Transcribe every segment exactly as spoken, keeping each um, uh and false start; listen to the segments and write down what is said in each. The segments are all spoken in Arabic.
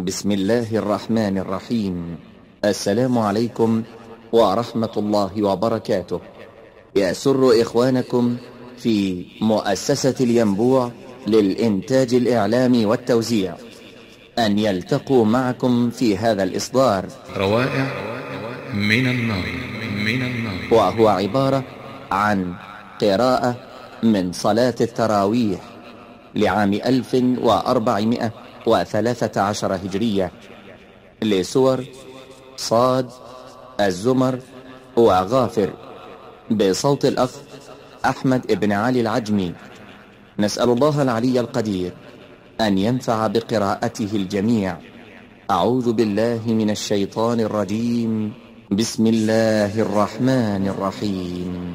بسم الله الرحمن الرحيم. السلام عليكم ورحمة الله وبركاته. يسر إخوانكم في مؤسسة الينبوع للإنتاج الإعلامي والتوزيع أن يلتقوا معكم في هذا الإصدار روائع من النار من النار وهو عبارة عن قراءة من صلاة التراويح لعام ألف وأربعمائة وثلاثة عشر هجرية لسور صاد الزمر وغافر بصوت الأخ أحمد بن علي العجمي. نسأل الله العلي القدير أن ينفع بقراءته الجميع. أعوذ بالله من الشيطان الرجيم. بسم الله الرحمن الرحيم.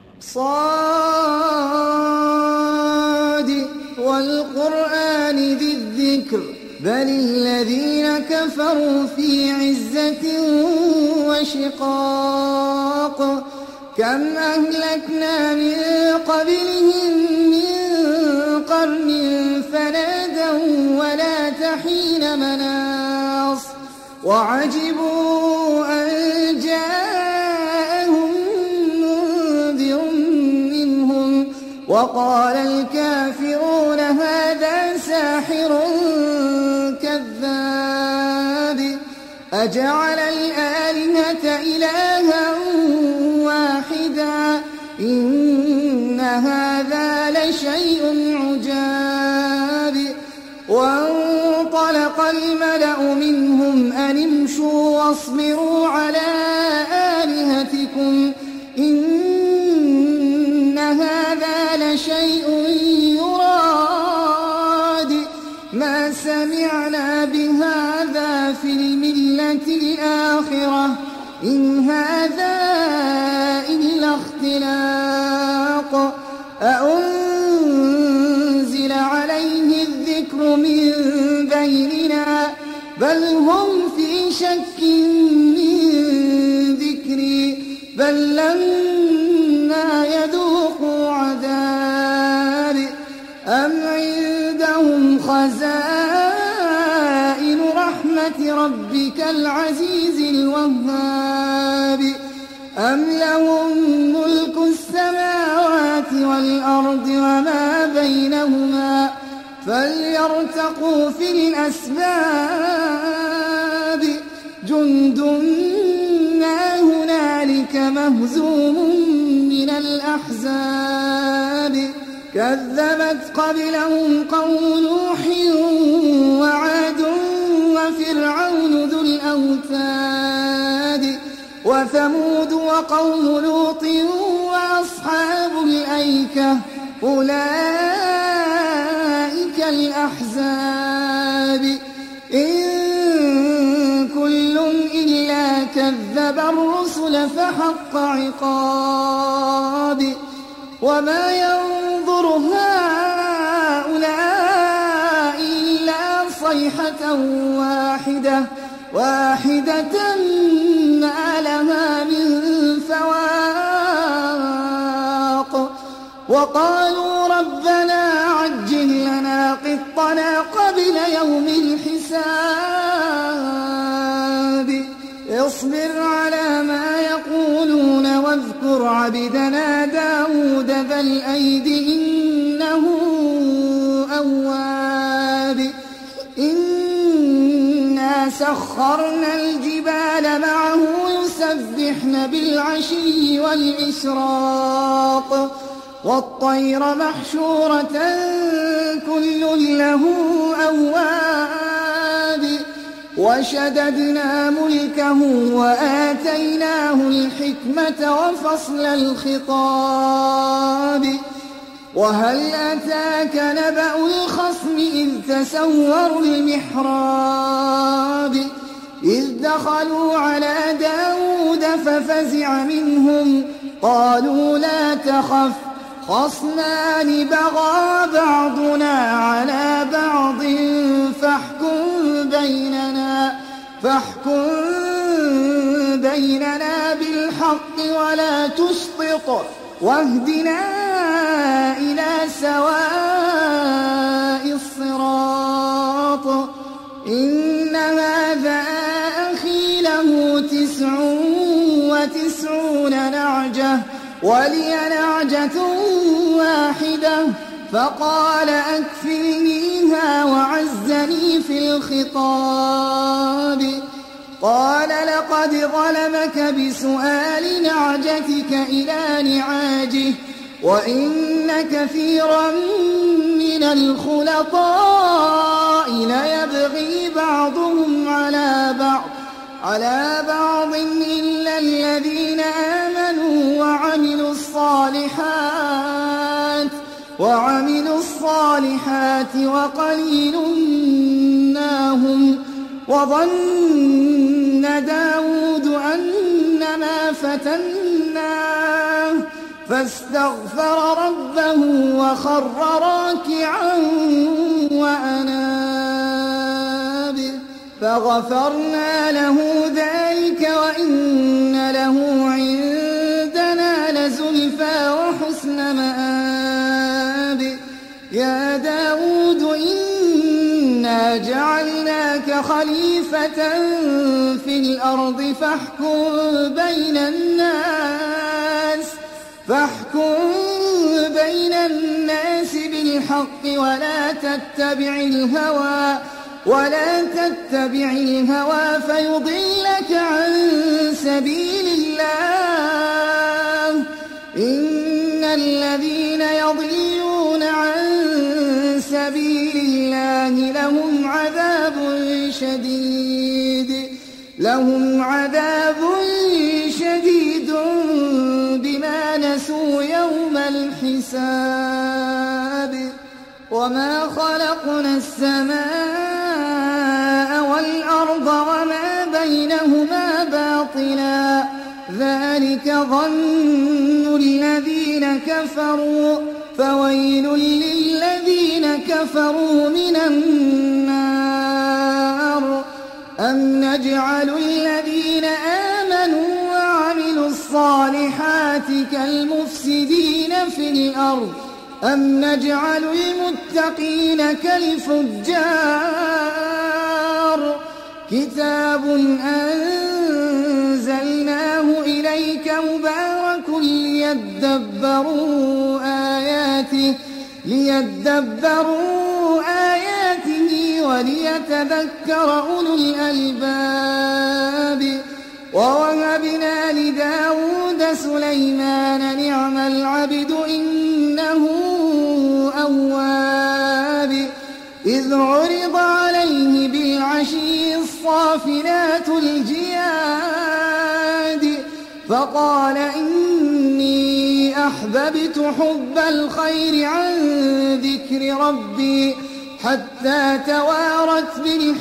صاد والقرآن ذي الذكر بل الذين كفروا في عزة وشقاق كم أهلكنا من قبلهم من قرن فنادوا ولا تحين مناص وعجبوا أن جاءهم منذر منهم وقال الكافرون هذا ساحر كذاب أجعل الآلهة إلها واحدا إن هذا لشيء عجاب وانطلق الملأ منهم أن امشوا واصبروا على آلهتكم إن هذا لشيء يراد ما سمعنا بهذا في الملة الآخرة إن هذا إلا اختلاق أأنزل عليه الذكر من بيننا بل هم في شك من ذكري بل لما يذوقوا عذابي أم عندهم خزائن رحمة ربك العزيز الوهاب أم لهم ملك السماوات والأرض وما بينهما فليرتقوا في الأسباب جند ما هنالك مهزوم من الأحزاب كذبت قبلهم قوم نوح وعاد وفرعون ذو الأوتاد وثمود وقوم لوط وأصحاب الأيكة أولئك الأحزاب إن كل إلا كذب الرسل فحق عقاب وما ينظر هؤلاء إلا صيحة واحدة واحدة ما لها من فواق وقالوا ربنا عجل لنا قطنا قبل يوم الحساب اصبر على ما يقولون واذكر عبدنا داود ذا الأيد إنه أواب إنا سخرنا الجبال معه يسبحن بالعشي والإشراق والطير محشورة كل له أواب وشددنا ملكه وآتيناه الحكمة وفصل الخطاب وهل أتاك نبأ الخصم إذ تسوروا المحراب إذ دخلوا على داود ففزع منهم قالوا لا تخف خصمان بغى بعضنا على بعض فاحكم بيننا فاحكم بيننا بالحق ولا تشطط واهدنا إلى سواء الصراط إن هذا أخي له تسع وتسعون نعجة ولي نعجة واحدة فقال أكفلنيها وعزني في الخطاب. قال لقد ظلمك بسؤال نعجتك إلى نعاجه وإن كثيرا من الخلطاء ليبغي بعضهم على بعض على بعض إلا الذين آمنوا وعملوا الصالحات وعملوا الصالحات وقليل ما هم. وظن داود أنما فتناه فاستغفر ربه وخر راكعا وأناب فغفرنا له ذلك وإن له عندنا لزلفى وحسن مآب. يا داود إنا جعلناك خليفة في الأرض فاحكم بين الناس فاحكم بين الناس بالحق ولا تتبع الهوى ولا تتبع الهوى فيضلك عن سبيل الله. إن الذين يضلون عن سبيل الله لهم عذاب شديد لهم عذاب شديد بما نسوا يوم الحساب. وما خلقنا السماء والأرض وما بينهما باطلا ذلك ظن الذين كفروا فويل للذين كفروا من النار. أم نجعل الذين آمنوا وعملوا الصالحات كالمفسدين في الأرض أم نجعل المتقين كالفجار. كتاب أنزلناه إليك مبارك ليدبروا آياته ليدبروا آياته وليتذكر أولو الألباب. ووهبنا لداود سليمان نعم العبد إنه أواب. إذ عرض عليه بالعشي الصافنات الجياد فقال إني أحببت حب الخير عن ذكر ربي حتى توارت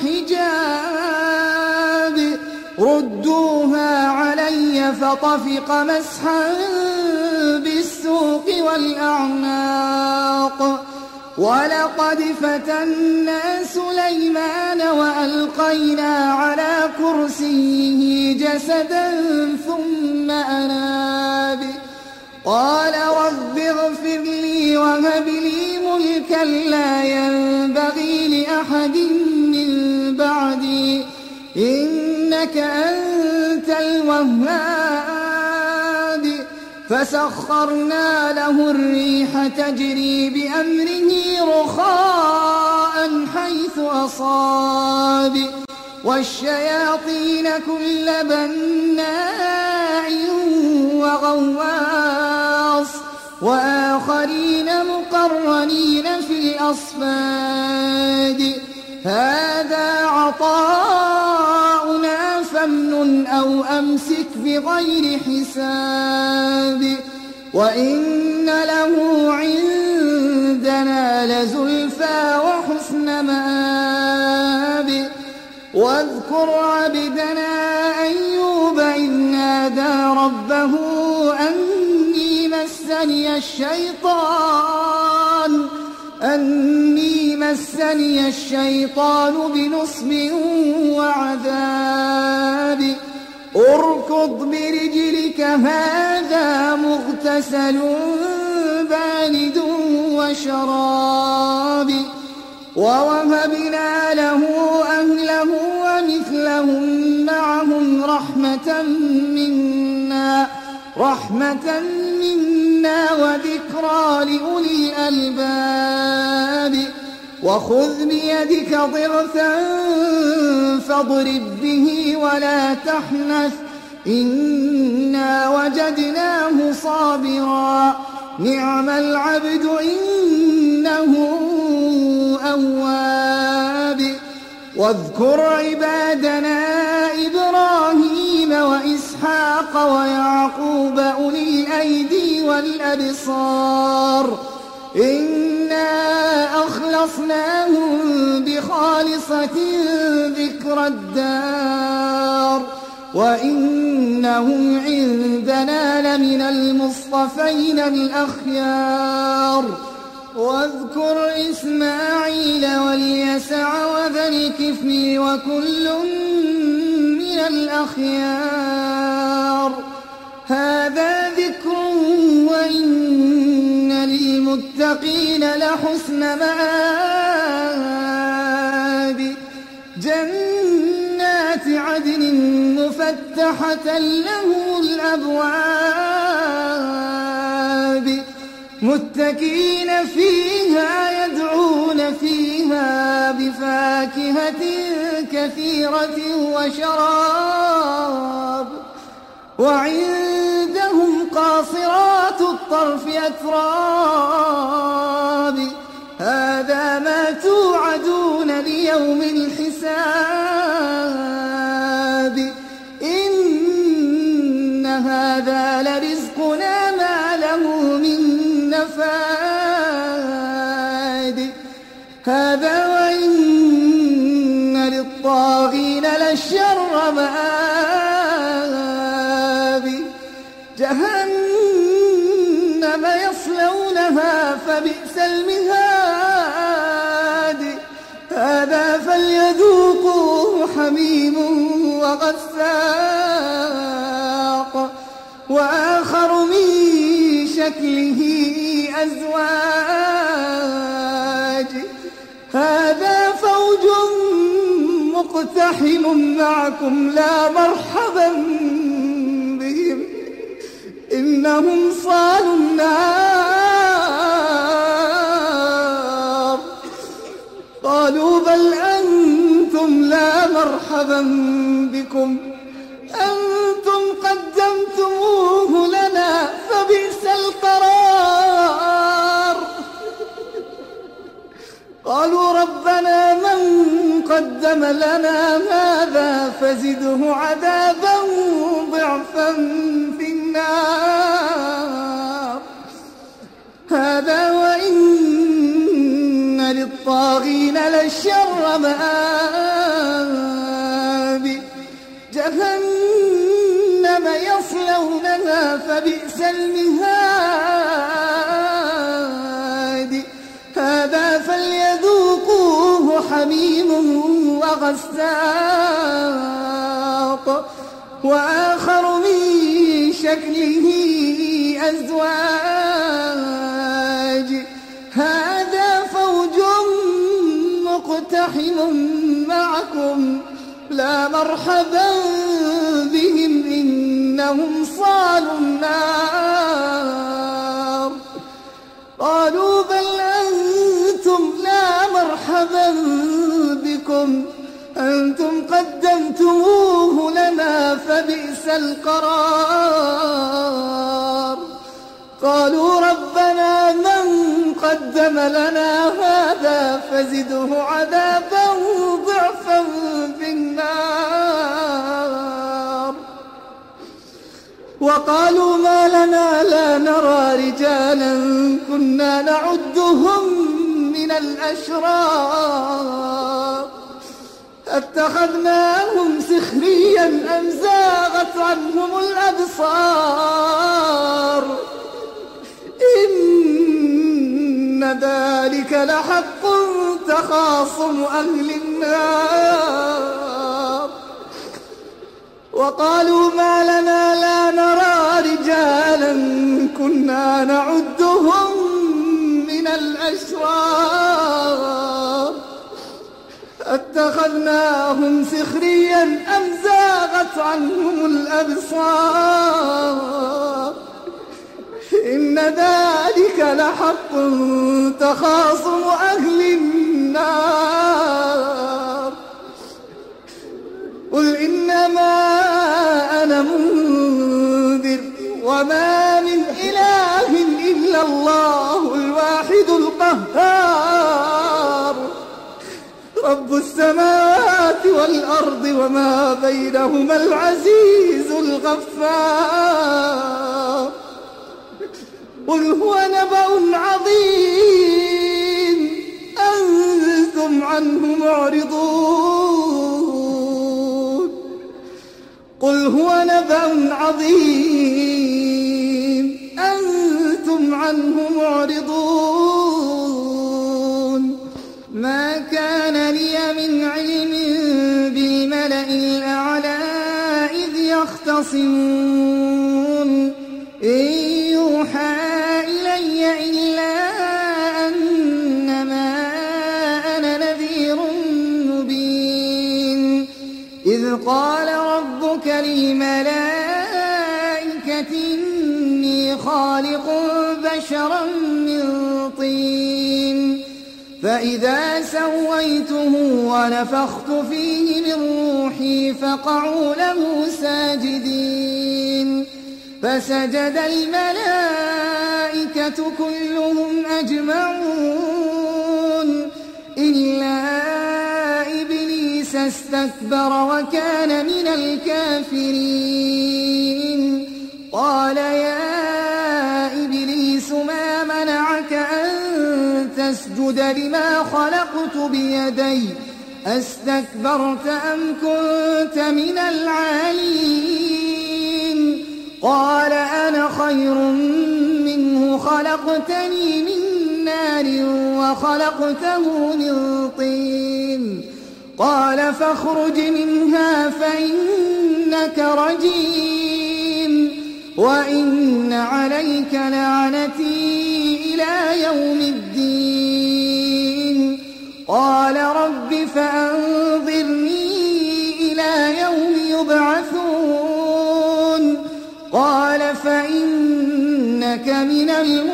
بالحجاب. ردوها علي فطفق مسحا بالسوق والأعناق. ولقد فتنا سليمان وألقينا على كرسيه جسدا ثم أناب. قال رب اغفر لي وهب لي ملكا لا ينبغي لأحد من بعدي إنك أنت الوهاب. فسخرنا له الريح تجري بأمره رخاء حيث أصاب والشياطين كل بناء وغواص وآخرين مقرنين في الأصفاد. هذا عطاؤنا فامنن أو أمسك بغير حساب. وإن له عندنا لزلفى وحسن مآب. واذكر عبدنا أيوب إذ نادى ربه أني مسني الشيطان أني مسني الشيطان بنصب وعذاب. اركض برجلك هذا مغتسل بارد وشراب. ووهبنا له أهله رحمة منا رحمة منا وذكرى لأولي الألباب. وخذ بيدك ضغثا فاضرب به ولا تحنث إنا وجدناه صابرا نعم العبد إنه أواب. واذكر عبادنا إبراهيم وإسحاق ويعقوب أولي الأيدي والأبصار إنا أخلصناهم بخالصة ذكر الدار وإنهم عندنا لمن المصطفين الأخيار. واذكر إسماعيل واليسع وذا الكفل وكل من الأخيار هذا ذكر وإن للمتقين لحسن مآب. جنات عدن مفتحة لهم الأبواب متكئين فيها يدعون فيها بفاكهة كثيرة وشراب وعندهم قاصرات الطرف أتراب هذا ما توعدون ليوم الحساب إن هذا لرزقنا ما له من نفاد. هذا وإن للطاغين لشر مآب. جهنم يصلونها فبئس المهاد. هذا فليذوقوه حميم وغساق وآخر من شكله أزواج. هذا فوج مقتحم معكم لا مرحبا بهم إنهم صالوا النار. قالوا بل أنتم لا مرحبا بكم أنتم قدمتموه لنا فبئس القرار. قالوا ربنا من قدم لنا هذا فزده عذابا ضعفا في النار. هذا وإن للطاغين لشر مآب. جهنم يصلونها فبئس المهاد. هذا فليذوقوه حميم وغساق وآخر من شكله أزواج. هذا فوج مقتحم معكم لا مرحبا بهم إنهم صالوا النار. قالوا بل أنتم لا مرحبا بكم أنتم قدمتموه لنا فبئس القرار. قالوا ربنا من قدم لنا هذا فزده عذابا ضعفا في النار. وقالوا ما لنا لا نرى رجالا كنا نعدهم من الأشرار اتخذناهم سخريا أم زاغت عنهم الأبصار إن ذلك لحق تخاصم أهل النار. وقالوا ما لنا لا نرى رجالا كنا نعدهم من الأشرار اتخذناهم سخريا أم زاغت زاغت عنهم الأبصار إن ذلك لحق تخاصم أهل النار قل إنما أنا منذر وما من إله إلا الله الواحد القهار رب السماوات والأرض وما بينهما العزيز الغفار قل هو نبأ عظيم أنتم عنه معرضون قل هو نبأ عظيم أنتم عنه معرضون ما كان لي من علم بالملأ الأعلى إذ يختصمون إن يوحى إلي إلا أنما أنا نذير مبين إذ قال ربك للملائكة إني خالق بشرا من طين فإذا سويته ونفخت فيه من روحي فقعوا له ساجدين فسجد الملائكة كلهم أجمعون إلا إبليس استكبر وكان من الكافرين قال يا إبليس ما منعك أن تسجد لما خلقت بيدي أستكبرت أم كنت من العالين قال أنا خير منه خلقتني من نار وخلقته من طين قال فاخرج منها فإنك رجيم وإن عليك لعنتي إلى يوم الدين قال رب فأنظرني إلى يوم يبعثون قال فإنك من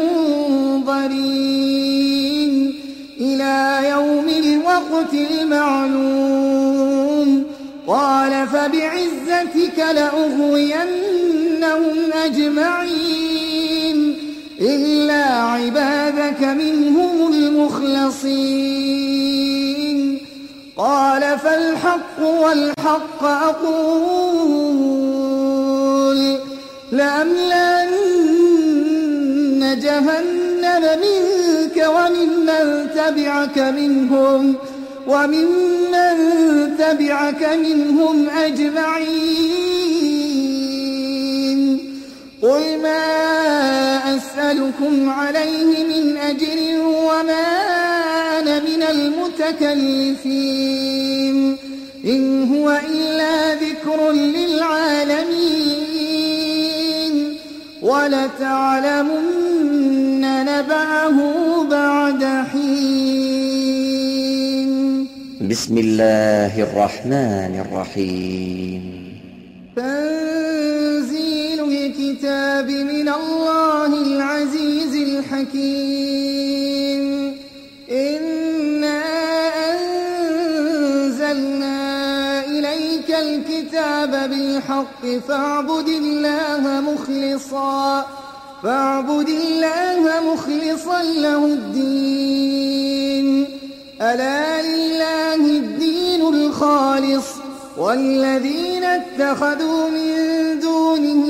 المنظرين إلى يوم الوقت المعلوم قال فبعزتك لأغوينهم أجمعين إلا عبادك منهم المخلصين قال فالحق والحق أقول لأملأن جهنم منك وممن تبعك منهم وممن تبعك منهم أجمعين قل ما أسألكم عليه من أجر وما أنا من المتكلفين إن هو إلا ذكر للعالمين ولتعلمن نبأه بعد حين بسم الله الرحمن الرحيم تنزيل الكتاب من الله العزيز الحكيم إنا أنزلنا إليك الكتاب بالحق فاعبد الله مخلصا فاعبد الله مخلصا له الدين ألا لله الدين الخالص والذين اتخذوا من دونه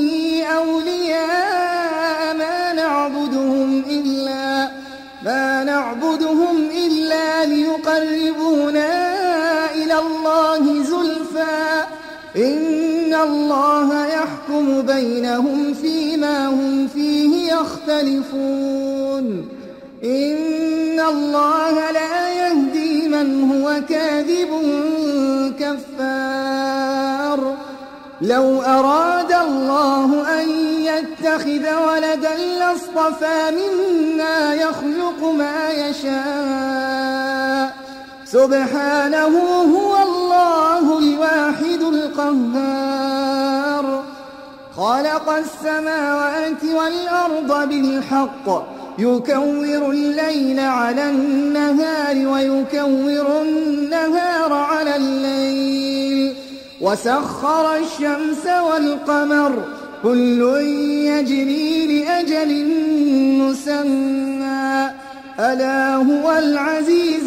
أولياء ما نعبدهم إلا ما نعبدهم إلا ليقربونا إلى الله زلفى إن الله يحكم بينهم فيما هم فيه يختلفون إن الله لا يهدي من هو كاذب كفار لو أراد الله أن يتخذ ولدا لاصطفى مما يخلق ما يشاء سبحانه هو الله الواحد القهار خلق السماوات والأرض بالحق يكور الليل على النهار ويكور النهار على الليل وسخر الشمس والقمر كل يجري لأجل مسمى ألا هو العزيز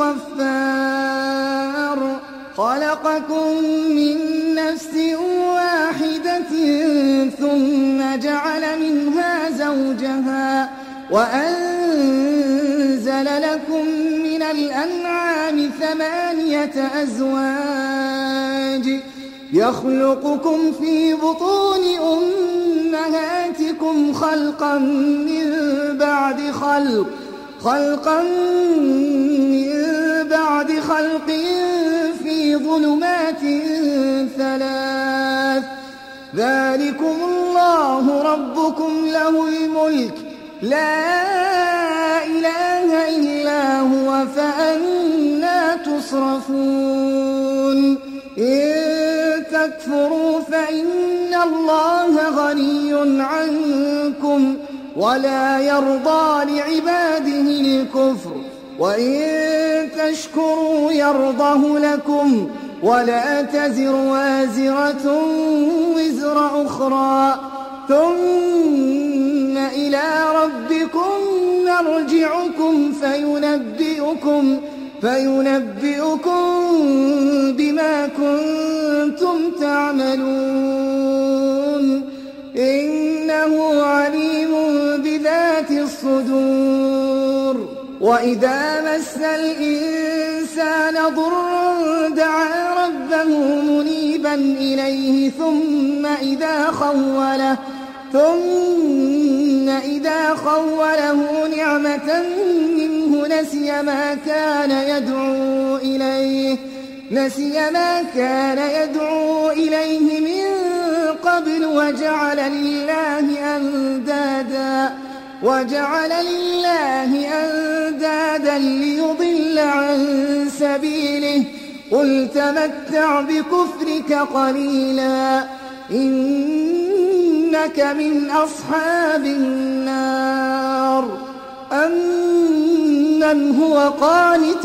الغفار خلقكم من نفس واحدة ثم جعل منها زوجها وأنزل لكم من الأنعام ثمانية أزواج يخلقكم في بطون أمهاتكم خلقا من بعد خلق خلقا من بعد خلق في ظلمات ثلاث ذلكم الله ربكم له الملك لا إله إلا هو فأنى تصرفون إن تكفروا فإن الله غني عنكم ولا يرضى لعباده الكفر وإن تشكروا يرضه لكم ولا تزر وازرة وزر أخرى ثم إلى ربكم مرجعكم فينبئكم فينبئكم بما كنتم تعملون إنه عليم بذات الصدور وإذا مس الإنسان ضر دعا ربه منيبا إليه ثم إذا خوله ثم إذا خوله نعمة منه نسي ما كان يدعو إليه نسي ما كان يدعو إليه من قبل وجعل لله أندادا وجعل لله أندادا ليضل عن سبيله قل تمتع بكفرك قليلا إنك من أصحاب النار أمن هو قانت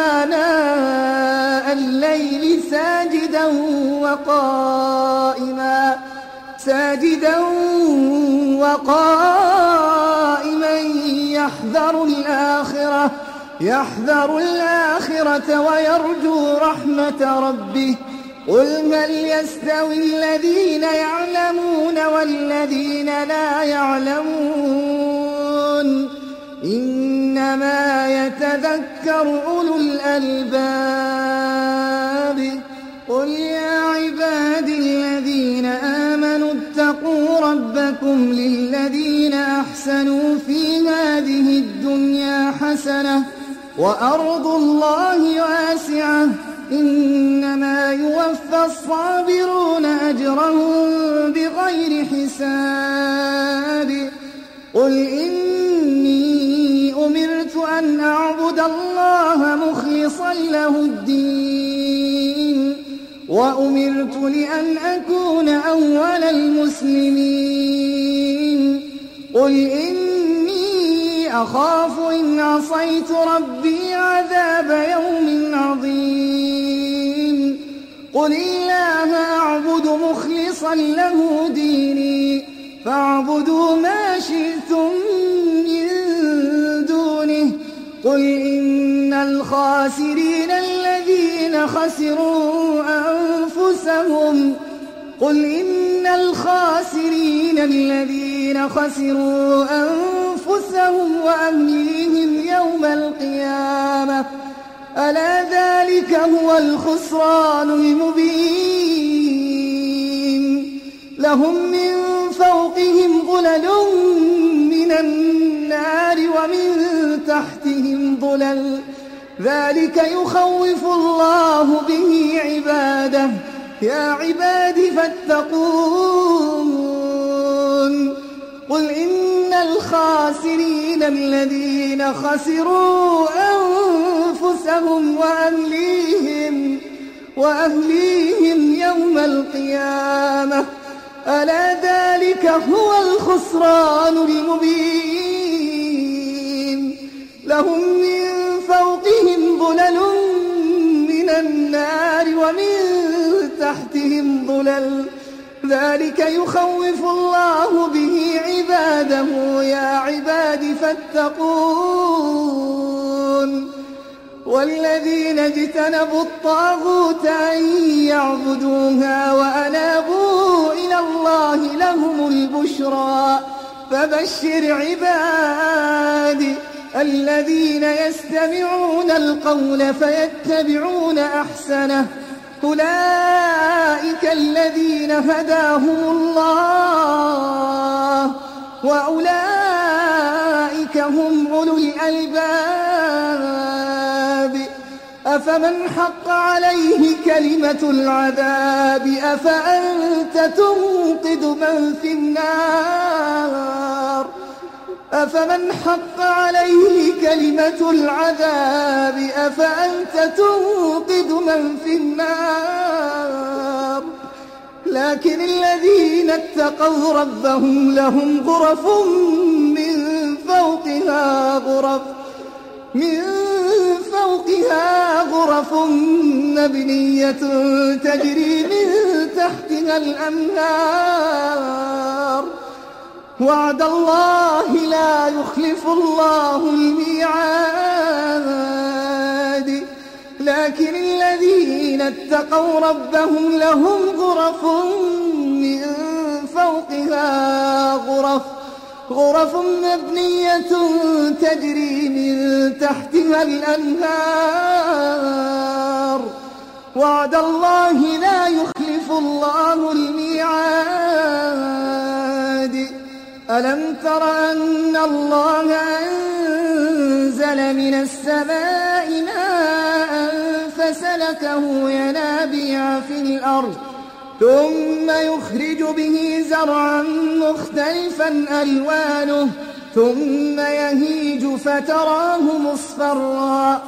آناء الليل ساجدا وقائما ساجدا وقائما يحذر الآخرة يحذر الآخرة ويرجو رحمة ربه قل هل يستوي الذين يعلمون والذين لا يعلمون إنما يتذكر أولو الألباب قل يا عبادي الذين آمنوا اتقوا ربكم للذين أحسنوا في هذه الدنيا حسنة وأرض الله واسعة إنما يوفى الصابرون أجرهم بغير حساب قل إني أمرت أن أعبد الله مخلصا له الدين وأمرت لأن أكون أول المسلمين قل إني أخاف إن عصيت ربي عذاب يوم عظيم قل الله أعبد مخلصا له ديني فاعبدوا ما شئتم من دونه قل إن الخاسرين الذين خسروا أنفسهم قل إن الخاسرين الذين خسروا أنفسهم وأهليهم يوم القيامة ألا ذلك هو الخسران المبين لهم من فوقهم ظلل من النار ومن تحتهم ظلل ذلك يخوف الله به عباده يا عباد فاتقون قل إن الخاسرين الذين خسروا أنفسهم وأهليهم وأهليهم يوم القيامة ألا ذلك ذلك هو الخسران المبين. لهم من فوقهم ظلل من النار ومن تحتهم ظلل، ذلك يخوف الله به عباده. يا عباد فاتقون. والذين اجتنبوا الطاغوت أن يعبدوها وأنابوا إلى الله لهم البشرى. فبشر عبادي الذين يستمعون القول فيتبعون أحسنه، أولئك الذين هداهم الله وأولئك هم أولو الألباب. أفمن حق عليه كلمة العذاب أفأنت تنقذ من في النار أفمن حق عليه كلمة العذاب أفأنت تنقذ من في النار. لكن الذين اتقوا ربهم لهم غرف من فوقها غرف من فوقها غرف مبنية تجري من تحتها الأنهار. وعد الله لا يخلف الله الميعاد. لكن الذين اتقوا ربهم لهم غرف من فوقها غرف غرف مبنية تجري من تحتها الأنهار. وعد الله لا يخلف الله الميعاد. ألم تر أن الله أنزل من السماء ماء فسلكه ينابيع في الأرض ثم يخرج به زرعا مختلفا ألوانه ثم يهيج فتراه مصفرا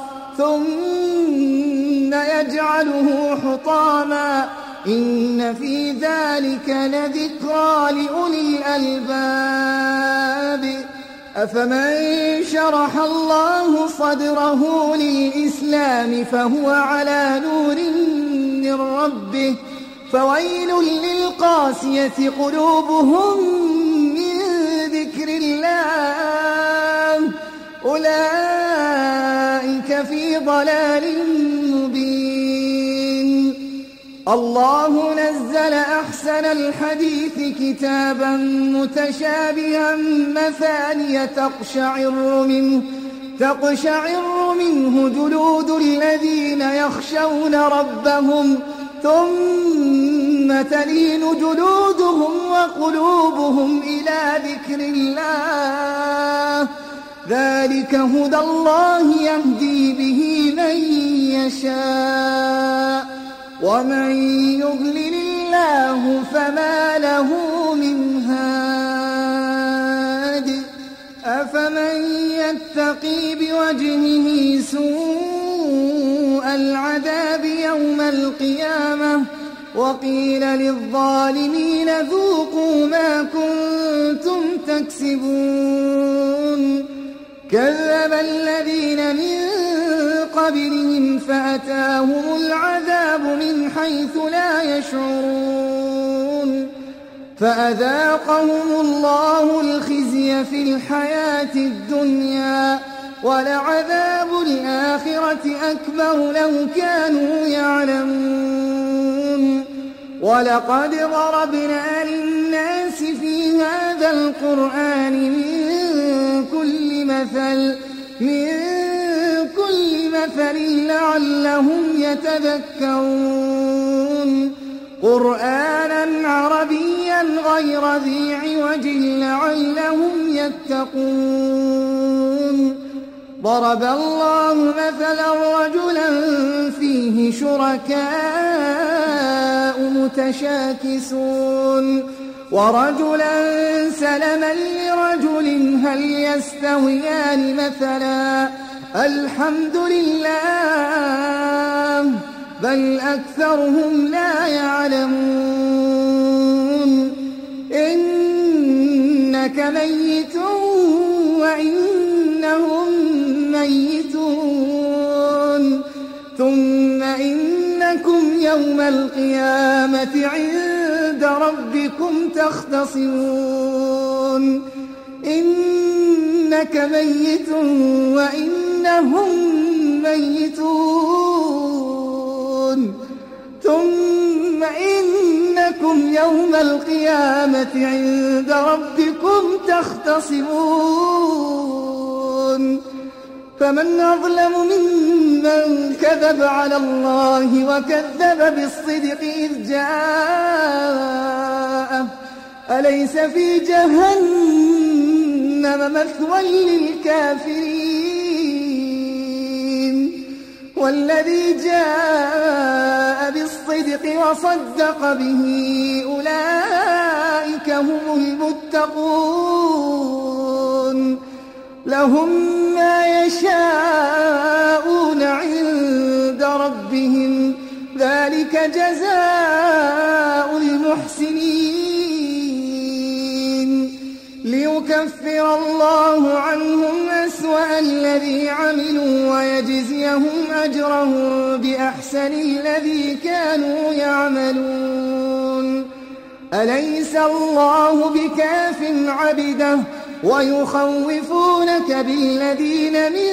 ثم يجعله حطاما إن في ذلك لذكرى لأولي الألباب. أفمن شرح الله صدره للإسلام فهو على نور من ربه فويل للقاسية قلوبهم من ذكر الله أولئك في ضلال مبين. الله نزل أحسن الحديث كتابا متشابها مثانية تقشعر منه تقشعر منه جلود الذين يخشون ربهم ثم تلين جلودهم وقلوبهم إلى ذكر الله ذلك هدى الله يهدي به من يشاء ومن يضلل الله فما له من هاد. أفمن يتقي بوجهه سوء العذاب يوم القيامة وقيل للظالمين ذوقوا ما كنتم تكسبون. كذب الذين من قبلهم فأتاهم العذاب من حيث لا يشعرون فأذاقهم الله الخزي في الحياة الدنيا ولعذاب الآخرة أكبر لو كانوا يعلمون. ولقد ضربنا للناس في هذا القرآن من كل مثل من كل مثل لعلهم يتذكرون قرآنا عربيا غير ذي عوج لعلهم يتقون. ضرب الله مثلا رجلا فيه شركاء متشاكسون ورجلا سلما لرجل هل يستويان مثلا الحمد لله بل أكثرهم لا يعلمون. إن ميت وإنهم ميتون ثم إنكم يوم القيامة عند ربكم تختصمون إنك ميت وإنهم ميتون ثم إنكم يوم القيامة عند ربكم تختصمون فمن أظلم ممن كذب على الله وكذب بالصدق إذ جاءه أليس في جهنم مثوى للكافرين والذي جاء بالصدق وصدق به أولئك هم المتقون لهم ما يشاءون عند ربهم ذلك جزاء المحسنين ليكفر الله عنهم أسوأ الذي عملوا ويجزيهم أجرهم بأحسن الذي كانوا يعملون أليس الله بكاف عبده ويخوفونك بالذين من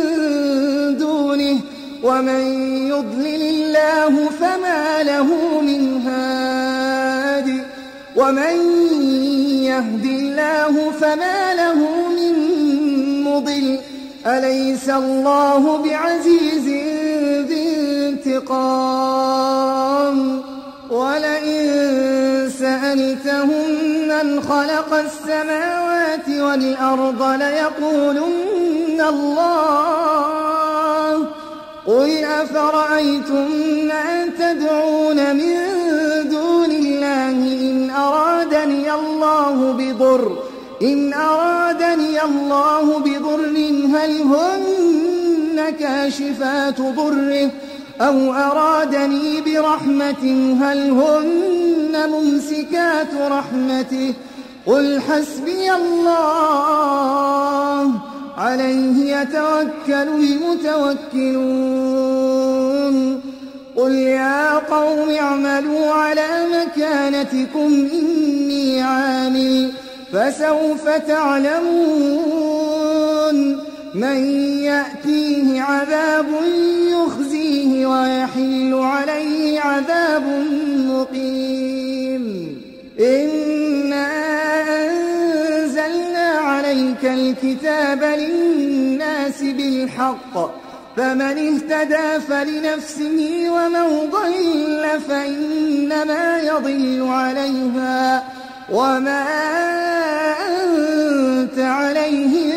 دونه ومن يضلل الله فما له من هاد ومن يهد الله فما له من مضل أليس الله بعزيز ذي انتقام ولئن سألتهم من خلق السماوات والأرض ليقولن الله قل أفرأيتم ما تدعون من دون الله إن أرادني الله بضر إن أرادني الله بضر هل هن كاشفات ضره أو أرادني برحمة هل هن ممسكات رحمته قل حسبي الله عليه يتوكل المتوكلون قل يا قوم اعملوا على مكانتكم إني عامل فسوف تعلمون من يأتيه عذاب يخزيه ويحل عليه عذاب مقيم إنا أنزلنا عليك الكتاب للناس بالحق فمن اهتدى فلنفسه ومن ضل فإنما يضل عليها وما أنت عليهم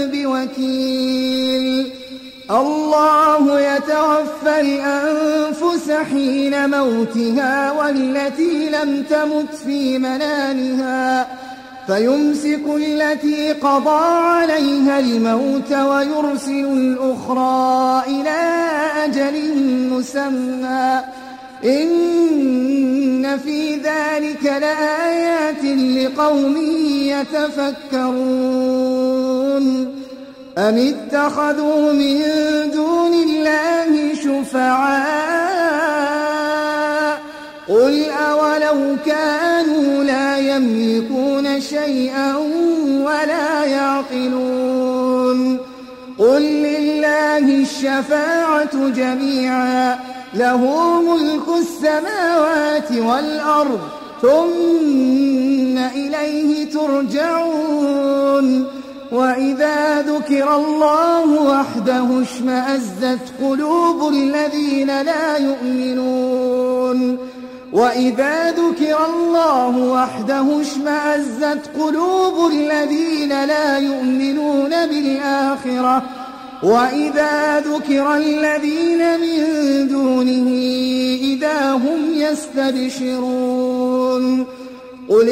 بوكيل الله يتوفى الأنفس حين موتها والتي لم تمت في منامها فيمسك التي قضى عليها الموت ويرسل الأخرى إلى أجل مسمى إن في ذلك لآيات لقوم يتفكرون أم اتخذوا من دون الله شفعاء قل أولو كانوا لا يملكون شيئا ولا يعقلون قل لله الشفاعة جميعا له ملك السماوات والأرض ثم إليه ترجعون وإذا ذكر الله وحده اشمأزت قلوب الذين لا يؤمنون وإذا ذكر الله وحده اشمأزت قلوب الذين لا يؤمنون بالآخرة وإذا ذكر الذين من دونه إذا هم يستبشرون قل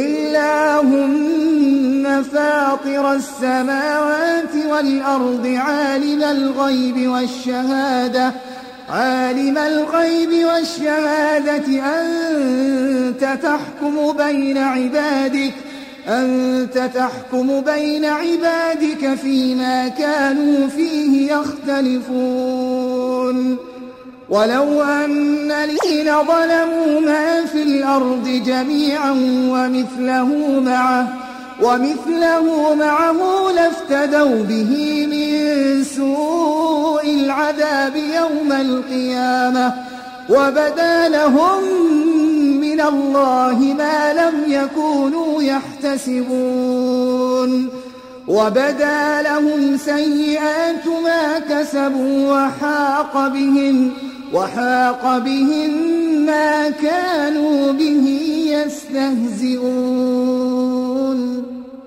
اللهم فاطر السماوات والأرض عالم الغيب والشهادة عالم الغيب والشهادة أنت تحكم بين عبادك أنت تحكم بين عبادك فيما كانوا فيه يختلفون ولو أن الذين ظلموا ما في الأرض جميعا ومثله معه ومثله معه لافتدوا به من سوء العذاب يوم القيامة وبدا لهم من الله ما لم يكونوا يحتسبون وبدا لهم سيئات ما كسبوا وحاق بهم وحاق بهم ما كانوا به يستهزئون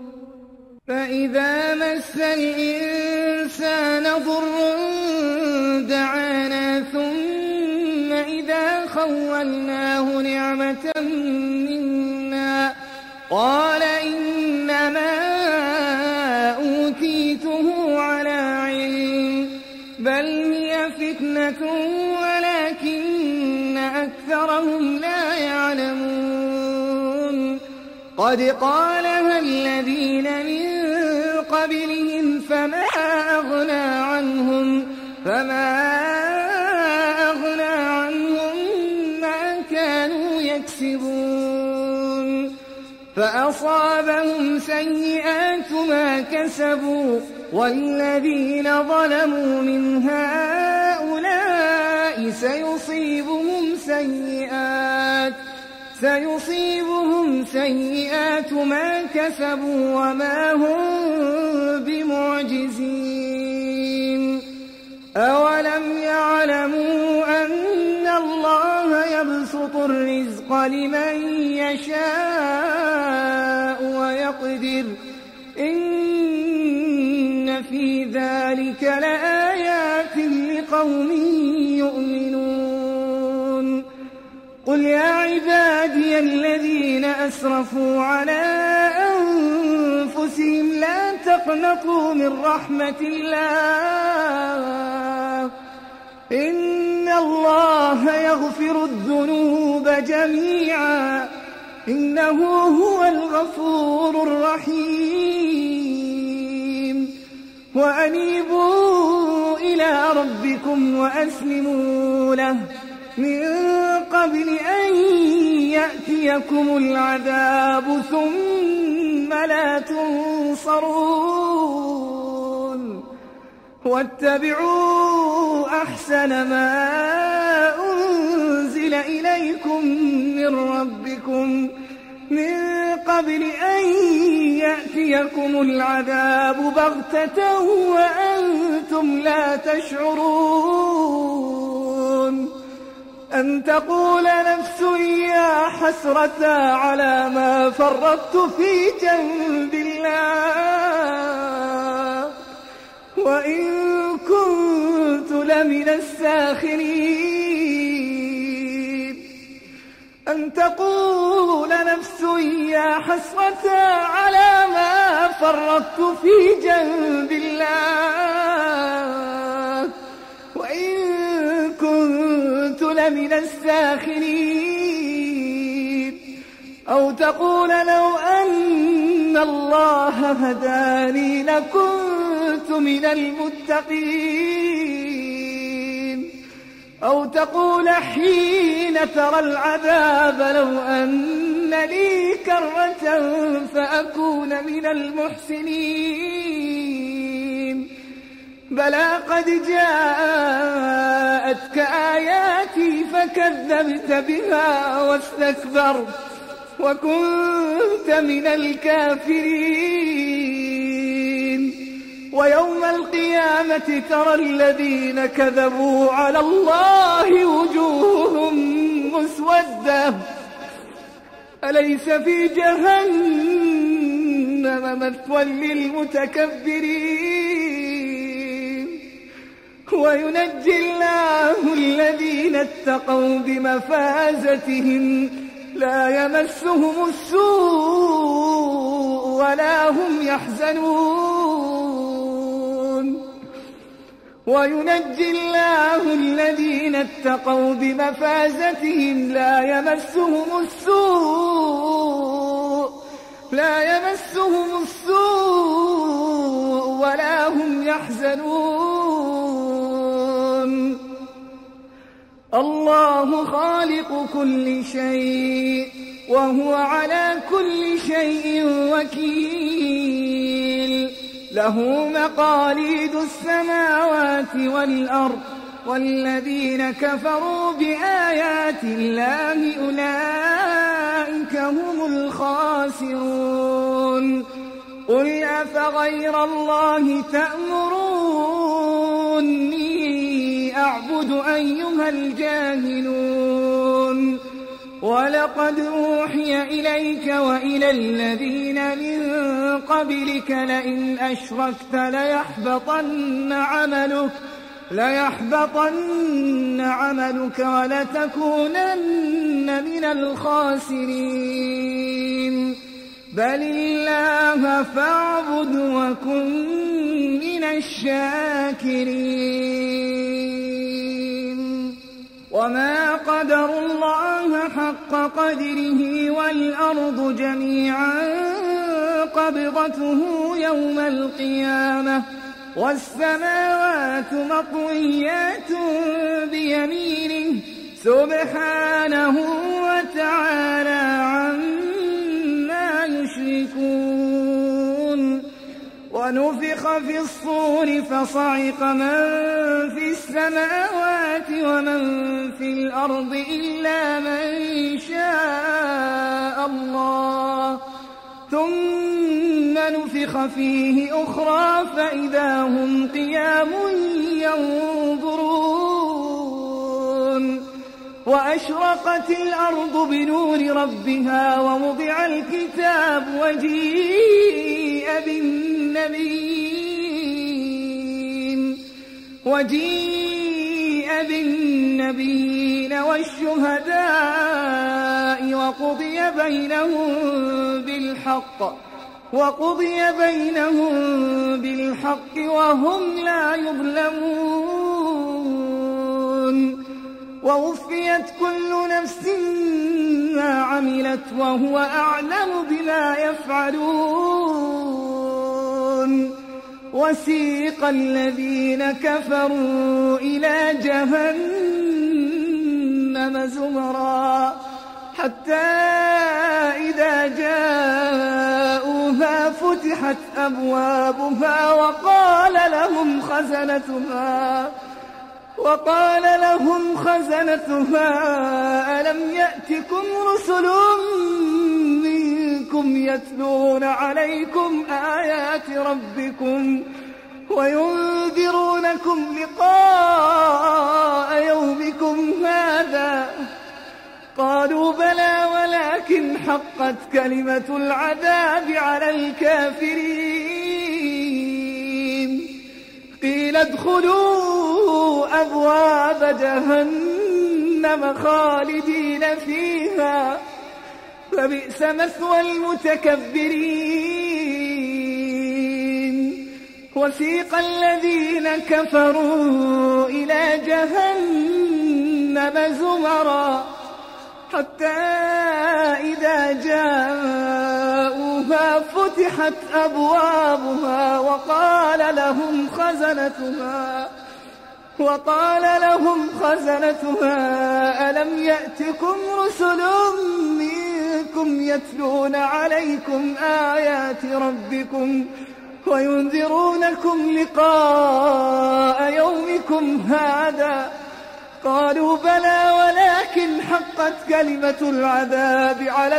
فإذا مس الإنسان ضر دعانا ثم إذا خولناه نعمة منا قال إنما أوتيته على علم بل هي فتنة ولكن أكثرهم لا يعلمون قد قالها الذين من قبلهم فما أغنى عنهم فما أغنى عنهم ما كانوا يكسبون فأصابهم سيئات ما كسبوا والذين ظلموا من هؤلاء سيصيبهم سيئات سيصيبهم سيئات ما كسبوا وما هم بمعجزين أولم يعلموا أن الله يبسط الرزق لمن يشاء ويقدر إن في ذلك لآيات لقوم يؤمنون قل يا عبادي الذين أسرفوا على أنفسهم لا تقنطوا من رحمة الله إن الله يغفر الذنوب جميعا إنه هو الغفور الرحيم وأنيبوا إلى ربكم وأسلموا له من قبل أن يأتيكم العذاب ثم لا تنصرون واتبعوا أحسن ما أنزل إليكم من ربكم من قبل أن يأتيكم العذاب بغتة وأنتم لا تشعرون أن تقول نفس يا حسرة على ما فرطت في جنب الله وإن كنت لمن الساخرين أن تقول نفس يا حسرة على ما فرطت في جنب الله وإن كنت لمن الساخرين أو تقول لو أن الله هداني لكنت من المتقين أو تقول حين ترى العذاب لو أن لي كرة فأكون من المحسنين بلى قد جاءتك آياتي فكذبت بها واستكبرت وكنت من الكافرين ويوم القيامة ترى الذين كذبوا على الله وجوههم مسودة أليس في جهنم مثوى للمتكبرين وينجي الله الذين اتقوا بمفازتهم لا يمسهم السوء ولا هم يحزنون وينجي الله الذين اتقوا بمفازتهم لا يمسهم السوء لا يمسهم السوء ولا هم يحزنون الله خالق كل شيء وهو على كل شيء وكيل له مقاليد السماوات والأرض والذين كفروا بآيات الله أولئك هم الخاسرون قل أفغير الله تأمروني أعبد أيها الجاهلون ولقد أوحي إليك وإلى الذين من قبلك لئن أشركت ليحبطن عملك ليحبطن عملك ولتكونن من الخاسرين بل الله فاعبد وكن من الشاكرين وما قدروا الله حق قدره والأرض جميعا قبضته يوم القيامة والسماوات مطويات بيمينه سبحانه وتعالى عما يشركون ونفخ في الصور فصعق من في السماوات ومن في الأرض إلا من شاء الله ثم نفخ فيه أخرى فإذا هم قيام ينظرون وأشرقت الأرض بنور ربها ووضع الكتاب وجيء بالنبيين وجيء بالنبيين والشهداء وقضي بينهم بالحق وقضي بينهم بالحق وهم لا يظلمون ووفيت كل نفس ما عملت وهو أعلم بما يفعلون وسيق الذين كفروا إلى جهنم زمرا حتى إذا جاءوها فتحت أبوابها وقال لهم خزنتها وقال لهم خزنتها ألم يأتكم رسل منكم يتلون عليكم آيات ربكم وينذرونكم لقاء يومكم هذا قالوا بلى ولكن حقت كلمة العذاب على الكافرين قيل ادخلوا أبواب جهنم خالدين فيها فبئس مثوى المتكبرين وسيق الذين كفروا إلى جهنم زمرا حتى إذا جاءوها فتحت أبوابها وقال لهم خزنتها وقال لهم خزنتها ألم يأتكم رسل منكم يتلون عليكم آيات ربكم وينذرونكم لقاء يومكم هذا قالوا بلى ولكن حقت كلمة العذاب على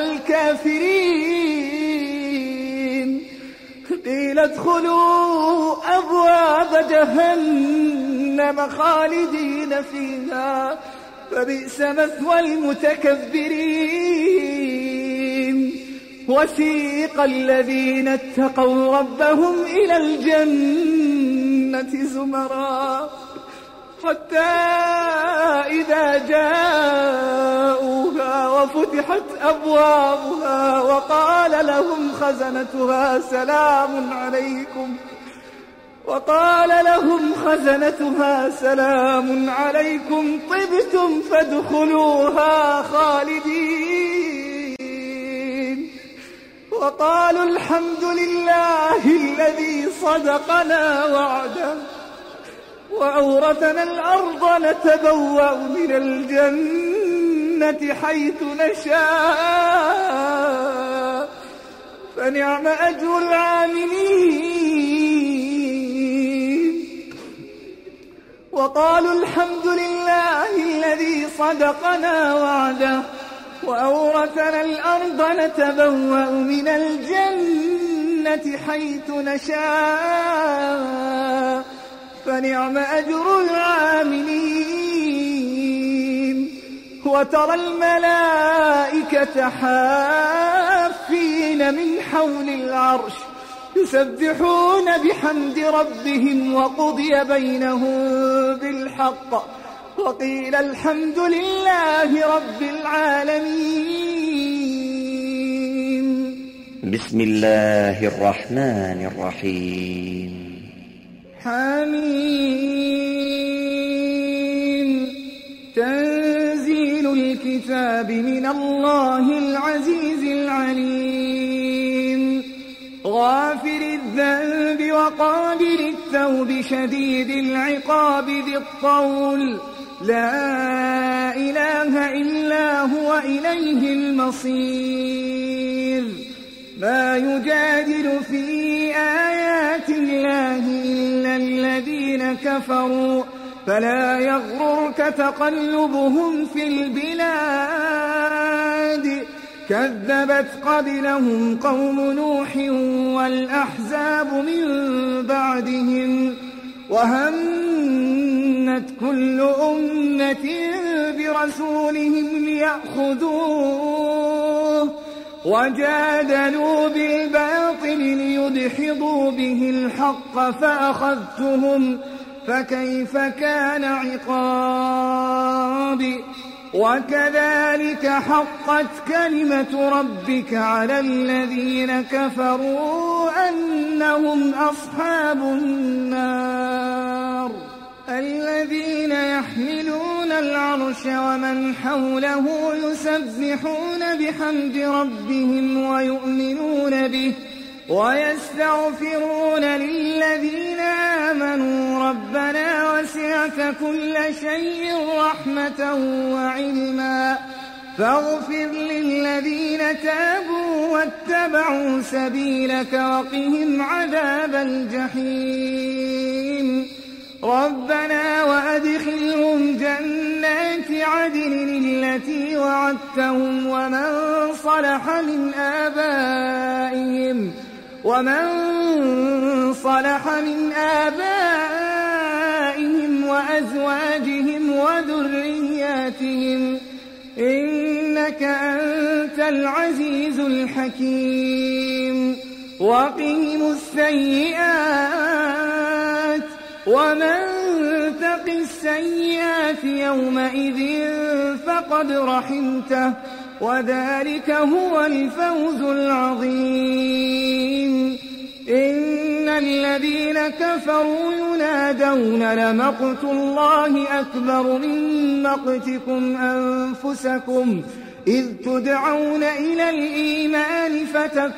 الكافرين قيل ادخلوا أبواب جهنم خالدين فيها فبئس مثوى المتكبرين وسيق الذين اتقوا ربهم إلى الجنة زمرا حتى إذا جاءوها وفتحت أبوابها وقال لهم خزنتها سلام عليكم وقال لهم خزنتها سلام عليكم طبتم فادخلوها خالدين وقالوا الحمد لله الذي صدقنا وعده وأورثنا الأرض نتبوأ من الجنة حيث نشاء فنعم أجر العاملين. وقالوا الحمد لله الذي صدقنا وعده وأورثنا الأرض نتبوأ من الجنة حيث نشاء فنعم أجر العاملين. وترى الملائكة حافين من حول العرش يسبحون بحمد ربهم وقضي بينهم بالحق وقيل الحمد لله رب العالمين. بسم الله الرحمن الرحيم. حميم. تنزيل الكتاب من الله العزيز العليم. غافر الذنب وقابل التوب شديد العقاب ذي الطول لا إله إلا هو إليه المصير. ما يجادل في آيات الله إلا الذين كفروا فلا يغررك تقلبهم في البلاد. كذبت قبلهم قوم نوح والأحزاب من بعدهم وهمت كل أمة برسولهم ليأخذوه وجادلوا بالباطل ليدحضوا به الحق فأخذتهم فكيف كان عقاب. وكذلك حقت كلمة ربك على الذين كفروا أنهم أصحاب النار. الذين يحملون العرش ومن حوله يسبحون بحمد ربهم ويؤمنون به ويستغفرون للذين آمنوا ربنا وسعت كل شيء رحمة وعلما فاغفر للذين تابوا واتبعوا سبيلك وقهم عذاب الجحيم. ربنا وأدخلهم جنات عدن التي وعدتهم ومن صلح من آبائهم ومن صلح من آبائهم وأزواجهم وذرياتهم إنك أنت العزيز الحكيم. وقهم السيئات ومن تق السيئات يومئذ فقد رحمته وذلك هو الفوز العظيم. إن الذين كفروا ينادون لمقت الله أكبر من مقتكم أنفسكم إذ تدعون إلى الإيمان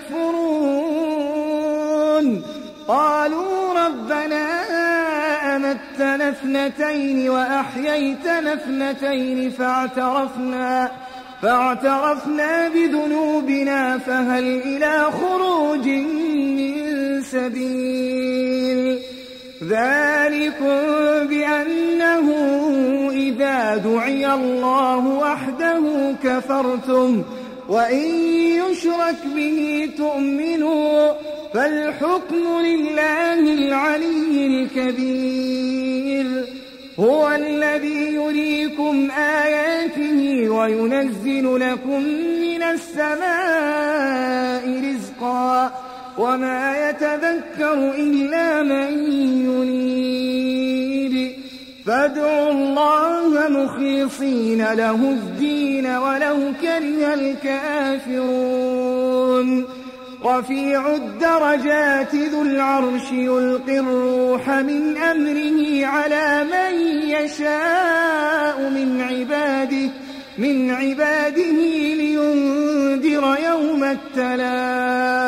فتكفرون. قالوا ربنا أمتنا اثنتين وأحييتنا اثنتين فاعترفنا فاعترفنا بذنوبنا فهل إلى خروج من سبيل. ذلكم بأنه إذا دعي الله وحده كفرتم وإن يشرك به تؤمنوا فالحكم لله العلي الكبير. هو الذي يريكم آياته وينزل لكم من السماء رزقا وما يتذكر إلا من ينيب. فادعوا الله مخلصين له الدين ولو كره الكافرون. رفيع الدرجات ذو العرش يلقي الروح من أمره على من يشاء من عباده من عباده لينذر يوم التلاق.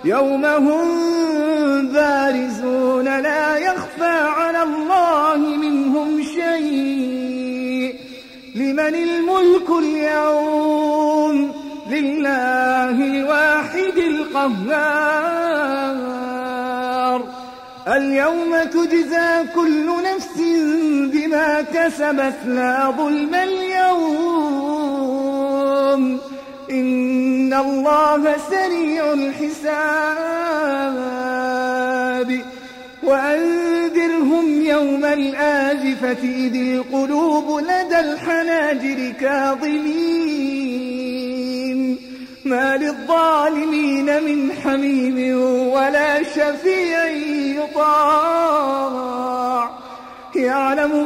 يوم هم بارزون لا يخفى على الله منهم شيء. لمن الملك اليوم؟ لله الواحد القهار. اليوم تجزى كل نفس بما كسبت لا ظلم اليوم، إن الله سريع الحساب. وأنذرهم يوم الآزفة إذ القلوب لدى الحناجر كاظمين، ما للظالمين من حميم ولا شفيع يطاع، يعلم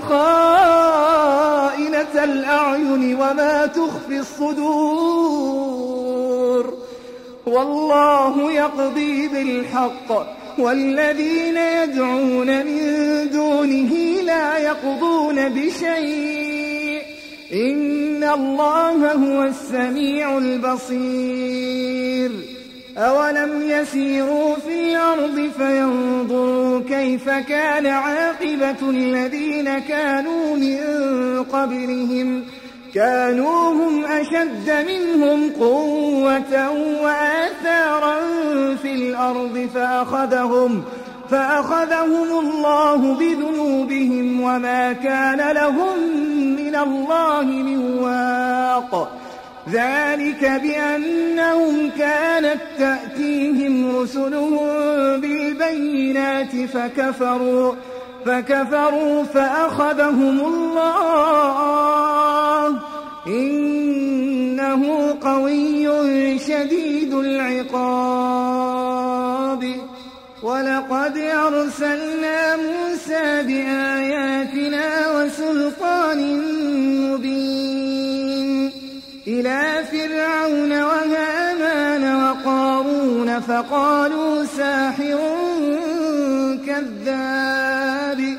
خائنة الأعين وما تخفي الصدور، والله يقضي بالحق والذين يدعون من دونه لا يقضون بشيء، إن الله هو السميع البصير. أولم يسيروا في الأرض فينظروا كيف كان عاقبة الذين كانوا من قبلهم، كانوا هم أشد منهم قوة وآثارا في الأرض فأخذهم, فأخذهم الله بذنوبهم وما كان لهم من الله من واق. ذلك بأنهم كانت تأتيهم رسلهم بالبينات فكفروا فكفروا فأخذهم الله إنه قوي شديد العقاب. ولقد أرسلنا موسى بآياتنا وسلطان مبين إلى فرعون وهامان وقارون فقالوا ساحر كذاب.